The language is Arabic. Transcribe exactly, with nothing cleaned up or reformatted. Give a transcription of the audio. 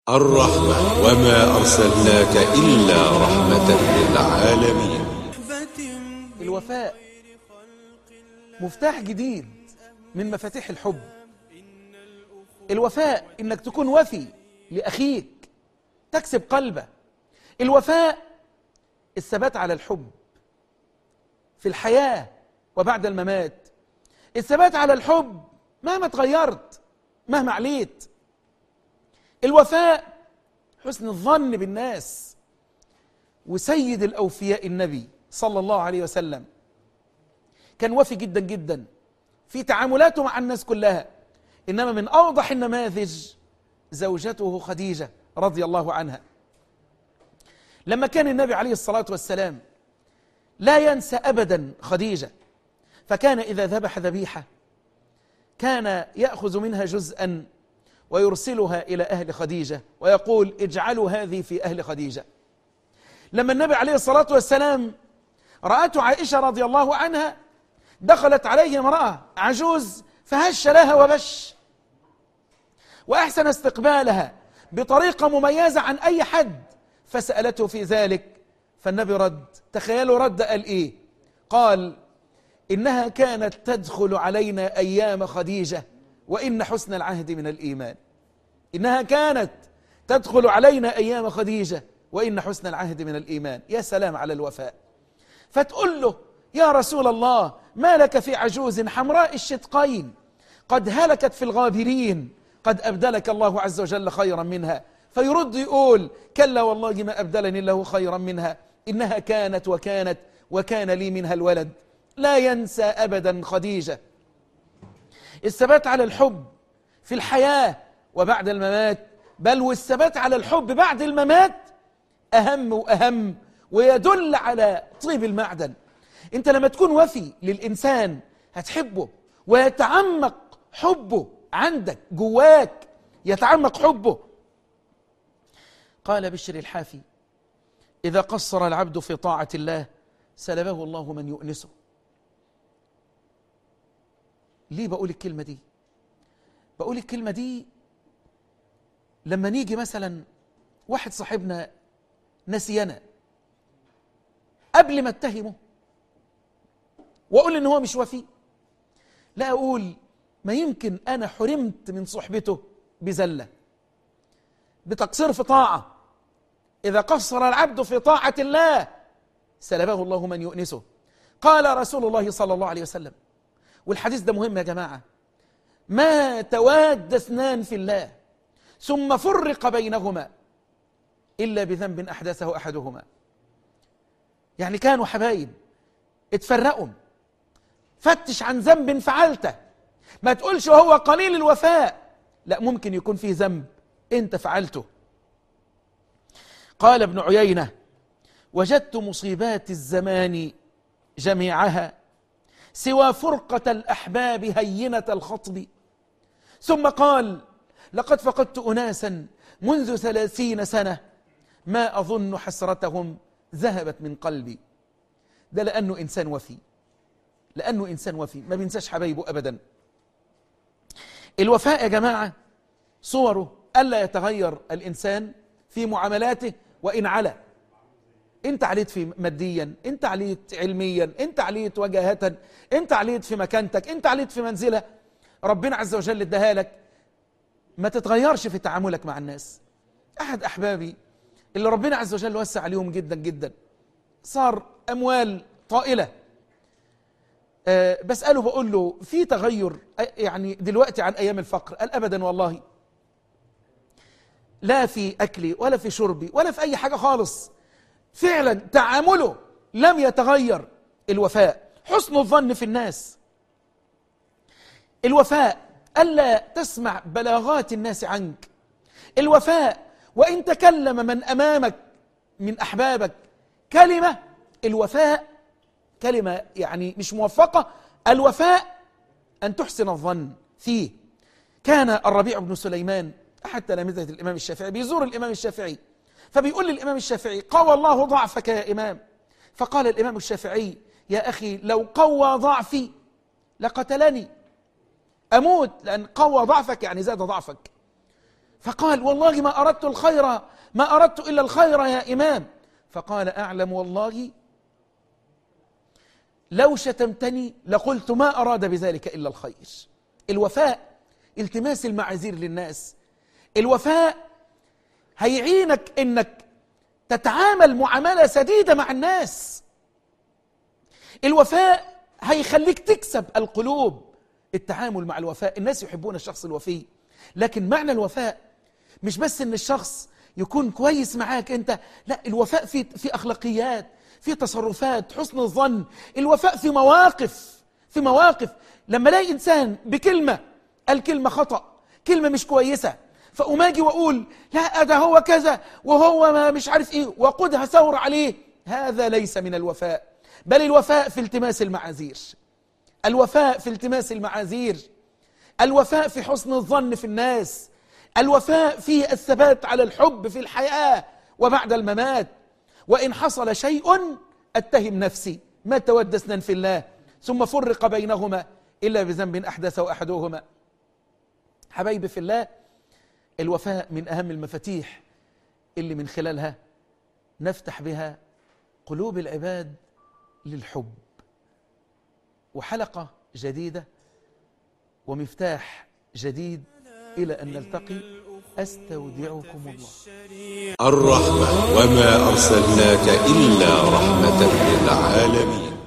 الرحمة وما أرسلناك إلا رحمة للعالمين. الوفاء مفتاح جديد من مفاتيح الحب. الوفاء إنك تكون وفي لأخيك تكسب قلبه. الوفاء الثبات على الحب في الحياة وبعد الممات. الثبات على الحب مهما تغيرت، مهما عليت. الوفاء حسن الظن بالناس. وسيد الأوفياء النبي صلى الله عليه وسلم كان وفي جدا جدا في تعاملاته مع الناس كلها. إنما من أوضح النماذج زوجته خديجة رضي الله عنها. لما كان النبي عليه الصلاة والسلام لا ينسى أبدا خديجة، فكان إذا ذبح ذبيحة كان يأخذ منها جزءا ويرسلها إلى أهل خديجة ويقول اجعلوا هذه في أهل خديجة. لما النبي عليه الصلاة والسلام رأته عائشة رضي الله عنها دخلت عليه امرأة عجوز فهش لها وبش وأحسن استقبالها بطريقة مميزة عن أي حد، فسألته في ذلك فالنبي رد. تخيلوا رد قال إيه؟ قال إنها كانت تدخل علينا أيام خديجة وإن حسن العهد من الإيمان. إنها كانت تدخل علينا أيام خديجة وإن حسن العهد من الإيمان. يا سلام على الوفاء. فتقول له يا رسول الله ما لك في عجوز حمراء الشدقين قد هلكت في الغابرين قد أبدلك الله عز وجل خيرا منها. فيرد يقول كلا والله ما أبدلني الله خيرا منها إنها كانت وكانت وكان لي منها الولد. لا ينسى أبدا خديجة. الثبات على الحب في الحياة وبعد الممات، بل والثبات على الحب بعد الممات أهم وأهم، ويدل على طيب المعدن. أنت لما تكون وفي للإنسان هتحبه ويتعمق حبه عندك جواك، يتعمق حبه. قال بشر الحافي إذا قصر العبد في طاعة الله سلبه الله من يؤنسه. ليه بقول الكلمة دي؟ بقول الكلمة دي لما نيجي مثلا واحد صاحبنا نسينا، قبل ما اتهمه واقول ان هو مش وفي، لا اقول ما يمكن انا حرمت من صحبته بزلة، بتقصير في طاعة. إذا قصر العبد في طاعة الله سلبه الله من يؤنسه. قال رسول الله صلى الله عليه وسلم، والحديث ده مهم يا جماعة، ما تواد اثنان في الله ثم فرق بينهما إلا بذنب أحدثه أحدهما. يعني كانوا حبايب اتفرقوا، فتش عن ذنب فعلته. ما تقولش وهو قليل الوفاء، لا، ممكن يكون فيه ذنب انت فعلته. قال ابن عيينة وجدت مصيبات الزمان جميعها سوى فرقة الأحباب هينة الخطب. ثم قال لقد فقدت أناسا منذ ثلاثين سنة ما أظن حسرتهم ذهبت من قلبي. ده لأنه إنسان وفي، لأنه إنسان وفي ما بينساش حبايبه أبدا. الوفاء يا جماعة صوره ألا يتغير الإنسان في معاملاته وإن علا. انت عليت في ماديا، انت عليت علميا، انت عليت وجاهة، انت عليت في مكانتك، انت عليت في منزلة ربنا عز وجل اداها لك، ما تتغيرش في تعاملك مع الناس. احد احبابي اللي ربنا عز وجل وسع عليهم جدا جدا، صار اموال طائلة، أه بسأله بقول له في تغير يعني دلوقتي عن ايام الفقر؟ قال ابدا والله، لا في اكلي ولا في شربي ولا في اي حاجة خالص. فعلا تعامله لم يتغير. الوفاء حسن الظن في الناس. الوفاء ألا تسمع بلاغات الناس عنك. الوفاء وإن تكلم من أمامك من أحبابك كلمة، الوفاء كلمة يعني مش موفقة. الوفاء أن تحسن الظن فيه. كان الربيع بن سليمان أحد تلامذة الإمام الشافعي بيزور الإمام الشافعي، فبيقول للإمام الشافعي قوى الله ضعفك يا إمام. فقال الإمام الشافعي يا أخي لو قوى ضعفي لقتلني، أموت، لأن قوى ضعفك يعني زاد ضعفك. فقال والله ما أردت الخير، ما أردت إلا الخير يا إمام. فقال أعلم والله لو شتمتني لقلت ما أراد بذلك إلا الخير. الوفاء التماس المعاذير للناس. الوفاء هيعينك إنك تتعامل معاملة سديدة مع الناس. الوفاء هيخليك تكسب القلوب. التعامل مع الوفاء، الناس يحبون الشخص الوفي، لكن معنى الوفاء مش بس ان الشخص يكون كويس معاك انت، لا، الوفاء في في اخلاقيات، في تصرفات، حسن الظن. الوفاء في مواقف، في مواقف لما الاقي انسان بكلمه قال كلمه خطأ، كلمه مش كويسه، فأقوم اجي واقول لا ده هو كذا وهو ما مش عارف ايه وقودها ثور عليه، هذا ليس من الوفاء. بل الوفاء في التماس المعاذير، الوفاء في التماس المعاذير، الوفاء في حسن الظن في الناس، الوفاء في الثبات على الحب في الحياة وبعد الممات. وإن حصل شيء أتهم نفسي، ما تود اثنان في الله ثم فرق بينهما إلا بذنب أحدثه أحدهما. حبايبي في الله، الوفاء من أهم المفاتيح اللي من خلالها نفتح بها قلوب العباد للحب. وحلقة جديدة ومفتاح جديد إلى أن نلتقي، أستودعكم الله. الرحمة وما أرسلناك إلا رحمة للعالمين.